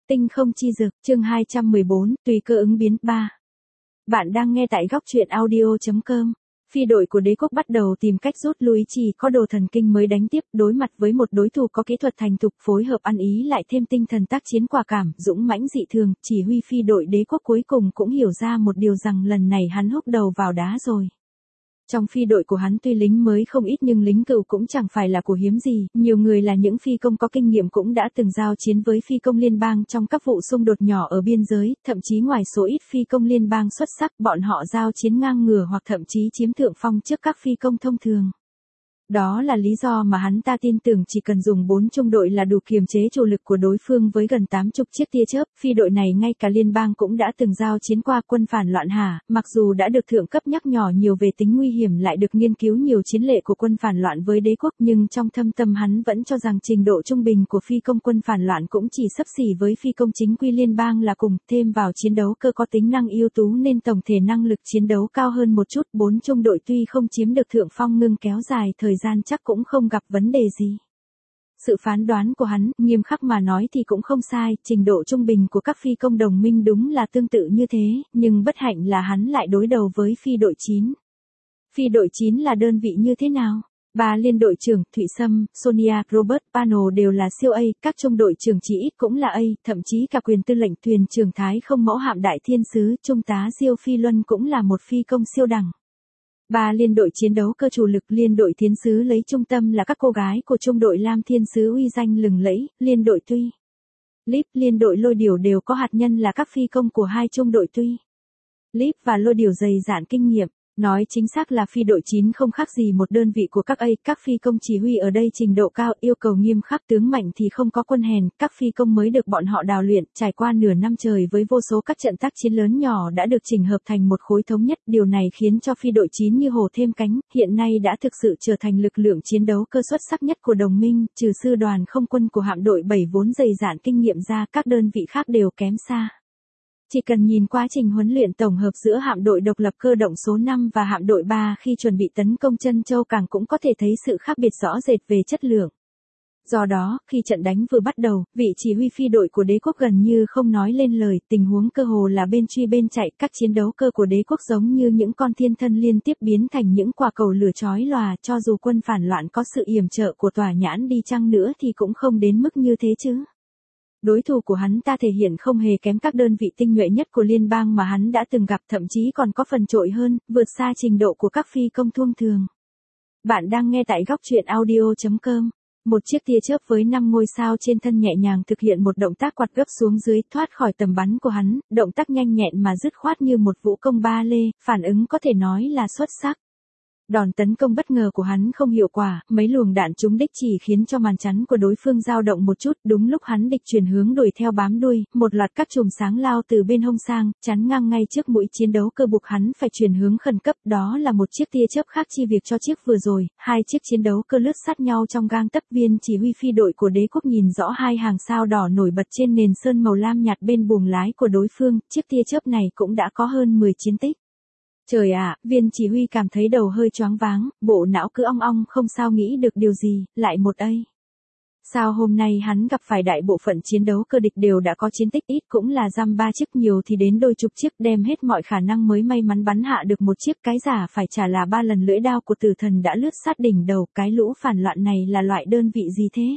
Tinh không chi dược, chương 214, tùy cơ ứng biến 3. Bạn đang nghe tại góc truyện audio.com. Phi đội của đế quốc bắt đầu tìm cách rút lui, chỉ có đồ thần kinh mới đánh tiếp, đối mặt với một đối thủ có kỹ thuật thành thục, phối hợp ăn ý lại thêm tinh thần tác chiến quả cảm, dũng mãnh dị thường, chỉ huy phi đội đế quốc cuối cùng cũng hiểu ra một điều rằng lần này hắn húc đầu vào đá rồi. Trong phi đội của hắn tuy lính mới không ít nhưng lính cựu cũng chẳng phải là của hiếm gì, nhiều người là những phi công có kinh nghiệm cũng đã từng giao chiến với phi công liên bang trong các vụ xung đột nhỏ ở biên giới, thậm chí ngoài số ít phi công liên bang xuất sắc, bọn họ giao chiến ngang ngửa hoặc thậm chí chiếm thượng phong trước các phi công thông thường. Đó là lý do mà hắn ta tin tưởng chỉ cần dùng 4 trung đội là đủ kiềm chế chủ lực của đối phương với gần 80 chiếc tia chớp. Phi đội này ngay cả liên bang cũng đã từng giao chiến qua quân phản loạn Hà, mặc dù đã được thượng cấp nhắc nhở nhiều về tính nguy hiểm, lại được nghiên cứu nhiều chiến lệ của quân phản loạn với đế quốc, nhưng trong thâm tâm hắn vẫn cho rằng trình độ trung bình của phi công quân phản loạn cũng chỉ xấp xỉ với phi công chính quy liên bang là cùng, thêm vào chiến đấu cơ có tính năng ưu tú nên tổng thể năng lực chiến đấu cao hơn một chút. 4 trung đội tuy không chiếm được thượng phong ngưng kéo dài thời gian chắc cũng không gặp vấn đề gì. Sự phán đoán của hắn, nghiêm khắc mà nói thì cũng không sai, trình độ trung bình của các phi công đồng minh đúng là tương tự như thế, nhưng bất hạnh là hắn lại đối đầu với phi đội 9. Phi đội 9 là đơn vị như thế nào? 3 liên đội trưởng, Thụy Sâm, Sonia, Robert, Pano đều là siêu A, các trung đội trưởng chỉ ít cũng là A, thậm chí cả quyền tư lệnh thuyền trưởng Thái Không Mẫu hạm Đại Thiên Sứ, trung tá Diêu Phi Luân cũng là một phi công siêu đẳng. 3 liên đội chiến đấu cơ chủ lực, liên đội Thiên Sứ lấy trung tâm là các cô gái của trung đội Lam Thiên Sứ uy danh lừng lẫy, liên đội Tuy Líp, liên đội Lôi Điểu đều có hạt nhân là các phi công của hai trung đội Tuy Líp và Lôi Điểu dày dạn kinh nghiệm. Nói chính xác là phi đội 9 không khác gì một đơn vị của các A, các phi công chỉ huy ở đây trình độ cao, yêu cầu nghiêm khắc, tướng mạnh thì không có quân hèn, các phi công mới được bọn họ đào luyện, trải qua nửa năm trời với vô số các trận tác chiến lớn nhỏ đã được chỉnh hợp thành một khối thống nhất, điều này khiến cho phi đội 9 như hổ thêm cánh, hiện nay đã thực sự trở thành lực lượng chiến đấu cơ xuất sắc nhất của đồng minh, trừ sư đoàn không quân của hạm đội 7 vốn dày dạn kinh nghiệm ra, các đơn vị khác đều kém xa. Chỉ cần nhìn quá trình huấn luyện tổng hợp giữa hạm đội độc lập cơ động số 5 và hạm đội 3 khi chuẩn bị tấn công Trân Châu Cảng cũng có thể thấy sự khác biệt rõ rệt về chất lượng. Do đó, khi trận đánh vừa bắt đầu, vị chỉ huy phi đội của đế quốc gần như không nói lên lời, tình huống cơ hồ là bên truy bên chạy, các chiến đấu cơ của đế quốc giống như những con thiên thân liên tiếp biến thành những quả cầu lửa chói lòa, cho dù quân phản loạn có sự yểm trợ của tòa nhãn đi chăng nữa thì cũng không đến mức như thế chứ. Đối thủ của hắn ta thể hiện không hề kém các đơn vị tinh nhuệ nhất của liên bang mà hắn đã từng gặp, thậm chí còn có phần trội hơn, vượt xa trình độ của các phi công thông thường. Bạn đang nghe tại góc truyện audio.com. Một chiếc tia chớp với 5 ngôi sao trên thân nhẹ nhàng thực hiện một động tác quạt gấp xuống dưới, thoát khỏi tầm bắn của hắn, động tác nhanh nhẹn mà dứt khoát như một vũ công ba lê, phản ứng có thể nói là xuất sắc. Đòn tấn công bất ngờ của hắn không hiệu quả, mấy luồng đạn trúng đích chỉ khiến cho màn chắn của đối phương dao động một chút, đúng lúc hắn địch chuyển hướng đuổi theo bám đuôi, một loạt các chùm sáng lao từ bên hông sang, chắn ngang ngay trước mũi chiến đấu cơ, buộc hắn phải chuyển hướng khẩn cấp, đó là một chiếc tia chớp khác chi việc cho chiếc vừa rồi, hai chiếc chiến đấu cơ lướt sát nhau trong gang tấc. Viên chỉ huy phi đội của đế quốc nhìn rõ hai hàng sao đỏ nổi bật trên nền sơn màu lam nhạt bên buồng lái của đối phương, chiếc tia chớp này cũng đã có hơn 10 chiến tích. Trời ạ, viên chỉ huy cảm thấy đầu hơi choáng váng, bộ não cứ ong ong không sao nghĩ được điều gì, lại một A. Sao hôm nay hắn gặp phải đại bộ phận chiến đấu cơ địch đều đã có chiến tích, ít cũng là dăm 3 chiếc, nhiều thì đến đôi chục chiếc, đem hết mọi khả năng mới may mắn bắn hạ được một chiếc, cái giả phải trả là 3 lần lưỡi đao của tử thần đã lướt sát đỉnh đầu, cái lũ phản loạn này là loại đơn vị gì thế?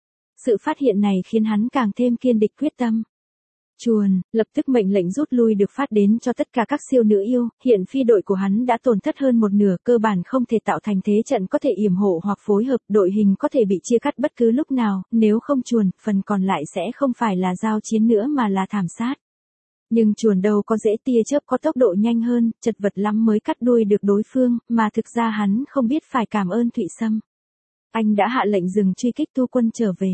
Sự phát hiện này khiến hắn càng thêm kiên định quyết tâm. Chuồn, lập tức mệnh lệnh rút lui được phát đến cho tất cả các siêu nữ yêu, hiện phi đội của hắn đã tổn thất hơn một nửa, cơ bản không thể tạo thành thế trận có thể yểm hộ hoặc phối hợp, đội hình có thể bị chia cắt bất cứ lúc nào, nếu không chuồn, phần còn lại sẽ không phải là giao chiến nữa mà là thảm sát. Nhưng chuồn đâu có dễ, tia chớp có tốc độ nhanh hơn, chật vật lắm mới cắt đuôi được đối phương, mà thực ra hắn không biết phải cảm ơn Thụy Sâm. Anh đã hạ lệnh dừng truy kích, thu quân trở về.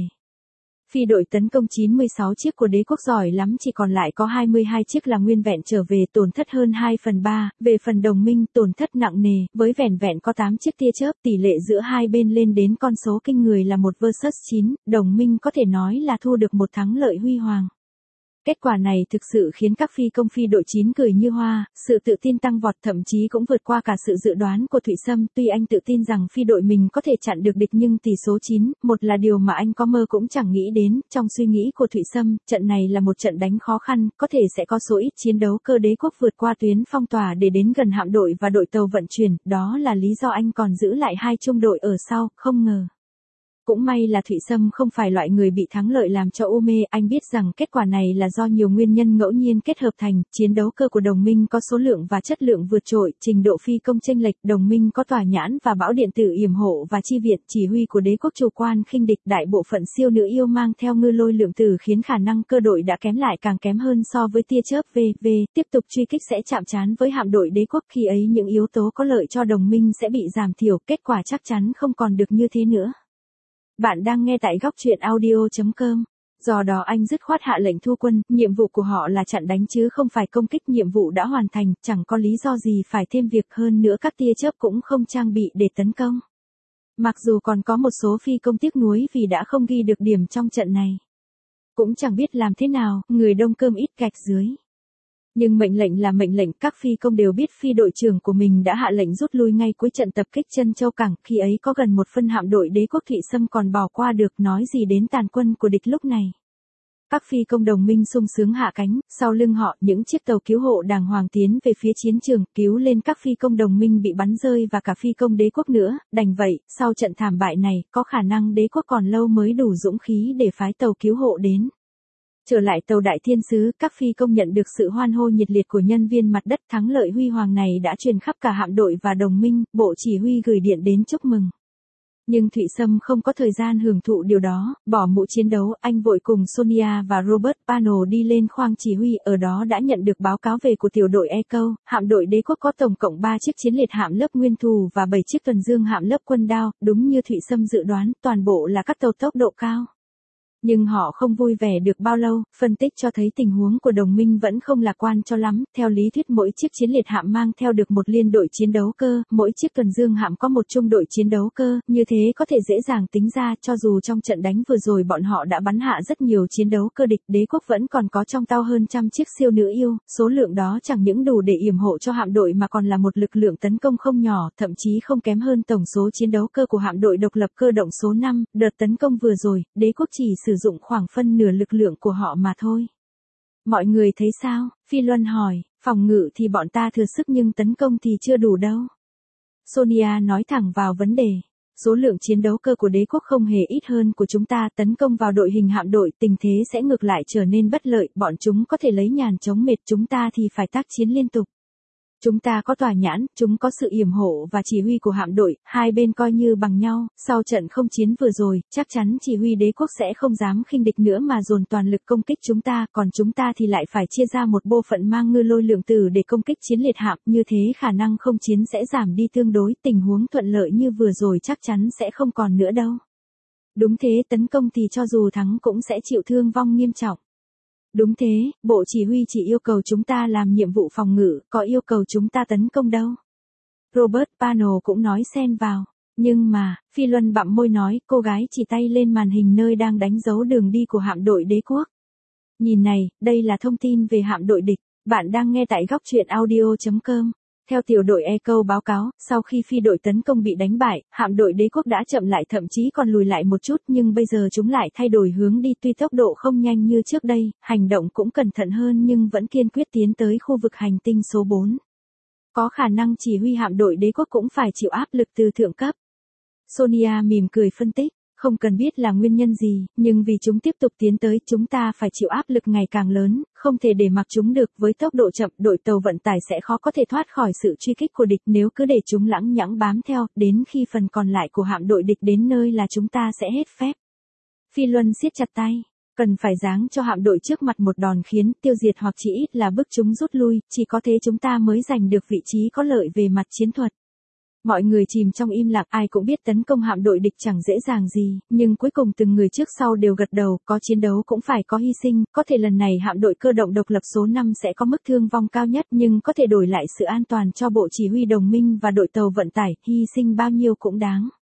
Phi đội tấn công 96 chiếc của đế quốc giỏi lắm chỉ còn lại có 22 chiếc là nguyên vẹn trở về, tổn thất hơn 2/3, về phần đồng minh tổn thất nặng nề, với vẻn vẹn có 8 chiếc tia chớp, tỷ lệ giữa hai bên lên đến con số kinh người là 1 versus 9, đồng minh có thể nói là thu được một thắng lợi huy hoàng. Kết quả này thực sự khiến các phi công phi đội 9 cười như hoa, sự tự tin tăng vọt thậm chí cũng vượt qua cả sự dự đoán của Thụy Sâm. Tuy anh tự tin rằng phi đội mình có thể chặn được địch nhưng tỷ số 9-1 là điều mà anh có mơ cũng chẳng nghĩ đến. Trong suy nghĩ của Thụy Sâm, trận này là một trận đánh khó khăn, có thể sẽ có số ít chiến đấu cơ đế quốc vượt qua tuyến phong tỏa để đến gần hạm đội và đội tàu vận chuyển, đó là lý do anh còn giữ lại hai trung đội ở sau, không ngờ. Cũng may là Thụy Sâm không phải loại người bị thắng lợi làm cho u mê, anh biết rằng kết quả này là do nhiều nguyên nhân ngẫu nhiên kết hợp thành, chiến đấu cơ của đồng minh có số lượng và chất lượng vượt trội, trình độ phi công chênh lệch, đồng minh có tòa nhãn và bão điện tử yểm hộ và chi viện, chỉ huy của đế quốc chủ quan khinh địch, đại bộ phận siêu nữ yêu mang theo ngư lôi lượng tử khiến khả năng cơ đội đã kém lại càng kém hơn so với tia chớp VV, tiếp tục truy kích sẽ chạm trán với hạm đội đế quốc, khi ấy những yếu tố có lợi cho đồng minh sẽ bị giảm thiểu, kết quả chắc chắn không còn được như thế nữa. Bạn đang nghe tại góc truyện audio.com. Do đó anh dứt khoát hạ lệnh thu quân, nhiệm vụ của họ là chặn đánh chứ không phải công kích, nhiệm vụ đã hoàn thành, chẳng có lý do gì phải thêm việc, hơn nữa các tia chớp cũng không trang bị để tấn công. Mặc dù còn có một số phi công tiếc nuối vì đã không ghi được điểm trong trận này. Cũng chẳng biết làm thế nào, người đông cơm ít gạch dưới. Nhưng mệnh lệnh là mệnh lệnh, các phi công đều biết phi đội trưởng của mình đã hạ lệnh rút lui ngay cuối trận tập kích Trân Châu Cảng, khi ấy có gần một phân hạm đội đế quốc Thụy Sâm còn bỏ qua được, nói gì đến tàn quân của địch lúc này. Các phi công đồng minh sung sướng hạ cánh, sau lưng họ những chiếc tàu cứu hộ đàng hoàng tiến về phía chiến trường, cứu lên các phi công đồng minh bị bắn rơi và cả phi công đế quốc nữa, đành vậy, sau trận thảm bại này, có khả năng đế quốc còn lâu mới đủ dũng khí để phái tàu cứu hộ đến. Trở lại tàu Đại Thiên Sứ, các phi công nhận được sự hoan hô nhiệt liệt của nhân viên mặt đất, thắng lợi huy hoàng này đã truyền khắp cả hạm đội và đồng minh, bộ chỉ huy gửi điện đến chúc mừng. Nhưng Thụy Sâm không có thời gian hưởng thụ điều đó, bỏ mũ chiến đấu, anh vội cùng Sonia và Robert Pano đi lên khoang chỉ huy, ở đó đã nhận được báo cáo về của tiểu đội Echo, hạm đội đế quốc có tổng cộng 3 chiếc chiến liệt hạm lớp nguyên thù và 7 chiếc tuần dương hạm lớp quân đao, đúng như Thụy Sâm dự đoán, toàn bộ là các tàu tốc độ cao. Nhưng họ không vui vẻ được bao lâu, phân tích cho thấy tình huống của đồng minh vẫn không lạc quan cho lắm, theo lý thuyết mỗi chiếc chiến liệt hạm mang theo được một liên đội chiến đấu cơ, mỗi chiếc tuần dương hạm có một trung đội chiến đấu cơ, như thế có thể dễ dàng tính ra, cho dù trong trận đánh vừa rồi bọn họ đã bắn hạ rất nhiều chiến đấu cơ địch, đế quốc vẫn còn có trong tàu hơn trăm chiếc siêu nữ yêu, số lượng đó chẳng những đủ để yểm hộ cho hạm đội mà còn là một lực lượng tấn công không nhỏ, thậm chí không kém hơn tổng số chiến đấu cơ của hạm đội độc lập cơ động số 5, đợt tấn công vừa rồi, đế quốc chỉ sử dụng khoảng phân nửa lực lượng của họ mà thôi. Mọi người thấy sao? Phi Luân hỏi, phòng ngự thì bọn ta thừa sức nhưng tấn công thì chưa đủ đâu. Sonia nói thẳng vào vấn đề. Số lượng chiến đấu cơ của đế quốc không hề ít hơn của chúng ta, tấn công vào đội hình hạm đội, tình thế sẽ ngược lại trở nên bất lợi, bọn chúng có thể lấy nhàn chống mệt, chúng ta thì phải tác chiến liên tục. Chúng ta có tòa nhãn, chúng có sự yểm hộ và chỉ huy của hạm đội, hai bên coi như bằng nhau, sau trận không chiến vừa rồi, chắc chắn chỉ huy đế quốc sẽ không dám khinh địch nữa mà dồn toàn lực công kích chúng ta, còn chúng ta thì lại phải chia ra một bộ phận mang ngư lôi lượng tử để công kích chiến liệt hạm, như thế khả năng không chiến sẽ giảm đi tương đối, tình huống thuận lợi như vừa rồi chắc chắn sẽ không còn nữa đâu. Đúng thế, tấn công thì cho dù thắng cũng sẽ chịu thương vong nghiêm trọng. Đúng thế, bộ chỉ huy chỉ yêu cầu chúng ta làm nhiệm vụ phòng ngự, có yêu cầu chúng ta tấn công đâu. Robert Pano cũng nói xen vào. Nhưng mà, Phi Luân bặm môi nói, cô gái chỉ tay lên màn hình nơi đang đánh dấu đường đi của hạm đội đế quốc. Nhìn này, đây là thông tin về hạm đội địch. Bạn đang nghe tại góc truyện audio.com. Theo tiểu đội Echo báo cáo, sau khi phi đội tấn công bị đánh bại, hạm đội đế quốc đã chậm lại thậm chí còn lùi lại một chút, nhưng bây giờ chúng lại thay đổi hướng đi, tuy tốc độ không nhanh như trước đây, hành động cũng cẩn thận hơn nhưng vẫn kiên quyết tiến tới khu vực hành tinh số 4. Có khả năng chỉ huy hạm đội đế quốc cũng phải chịu áp lực từ thượng cấp. Sonia mỉm cười phân tích. Không cần biết là nguyên nhân gì, nhưng vì chúng tiếp tục tiến tới, chúng ta phải chịu áp lực ngày càng lớn, không thể để mặc chúng được, với tốc độ chậm, đội tàu vận tải sẽ khó có thể thoát khỏi sự truy kích của địch, nếu cứ để chúng lẳng nhẳng bám theo, đến khi phần còn lại của hạm đội địch đến nơi là chúng ta sẽ hết phép. Phi Luân siết chặt tay, cần phải giáng cho hạm đội trước mặt một đòn khiến tiêu diệt hoặc chỉ ít là bức chúng rút lui, chỉ có thế chúng ta mới giành được vị trí có lợi về mặt chiến thuật. Mọi người chìm trong im lặng, ai cũng biết tấn công hạm đội địch chẳng dễ dàng gì, nhưng cuối cùng từng người trước sau đều gật đầu, có chiến đấu cũng phải có hy sinh, có thể lần này hạm đội cơ động độc lập số 5 sẽ có mức thương vong cao nhất nhưng có thể đổi lại sự an toàn cho bộ chỉ huy đồng minh và đội tàu vận tải, hy sinh bao nhiêu cũng đáng.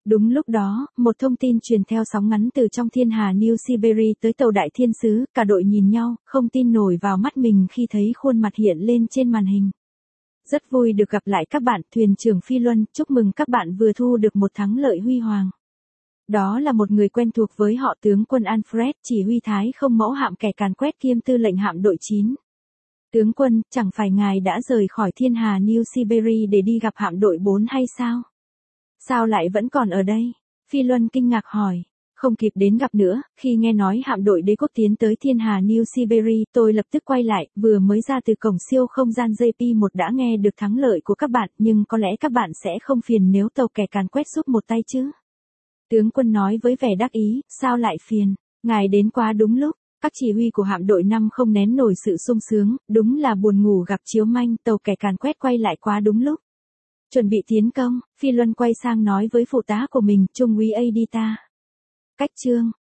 Đúng lúc đó, một thông tin truyền theo sóng ngắn từ trong thiên hà New Siberia tới tàu Đại Thiên Sứ, cả đội nhìn nhau, không tin nổi vào mắt mình khi thấy khuôn mặt hiện lên trên màn hình. Rất vui được gặp lại các bạn, thuyền trưởng Phi Luân, chúc mừng các bạn vừa thu được một thắng lợi huy hoàng. Đó là một người quen thuộc với họ, tướng quân Alfred, chỉ huy Thái không mẫu hạm kẻ càn quét kiêm tư lệnh hạm đội 9. Tướng quân, chẳng phải ngài đã rời khỏi thiên hà New Siberia để đi gặp hạm đội 4 hay sao? Sao lại vẫn còn ở đây? Phi Luân kinh ngạc hỏi. Không kịp đến gặp nữa, khi nghe nói hạm đội đế quốc tiến tới thiên hà New Siberia, tôi lập tức quay lại, vừa mới ra từ cổng siêu không gian JP1 đã nghe được thắng lợi của các bạn, nhưng có lẽ các bạn sẽ không phiền nếu tàu kẻ càn quét giúp một tay chứ? Tướng quân nói với vẻ đắc ý, sao lại phiền? Ngài đến quá đúng lúc. Các chỉ huy của hạm đội 5 không nén nổi sự sung sướng, đúng là buồn ngủ gặp chiếu manh, tàu kẻ càn quét quay lại quá đúng lúc. Chuẩn bị tiến công, Phi Luân quay sang nói với phụ tá của mình, Trung úy Adita. Cách chương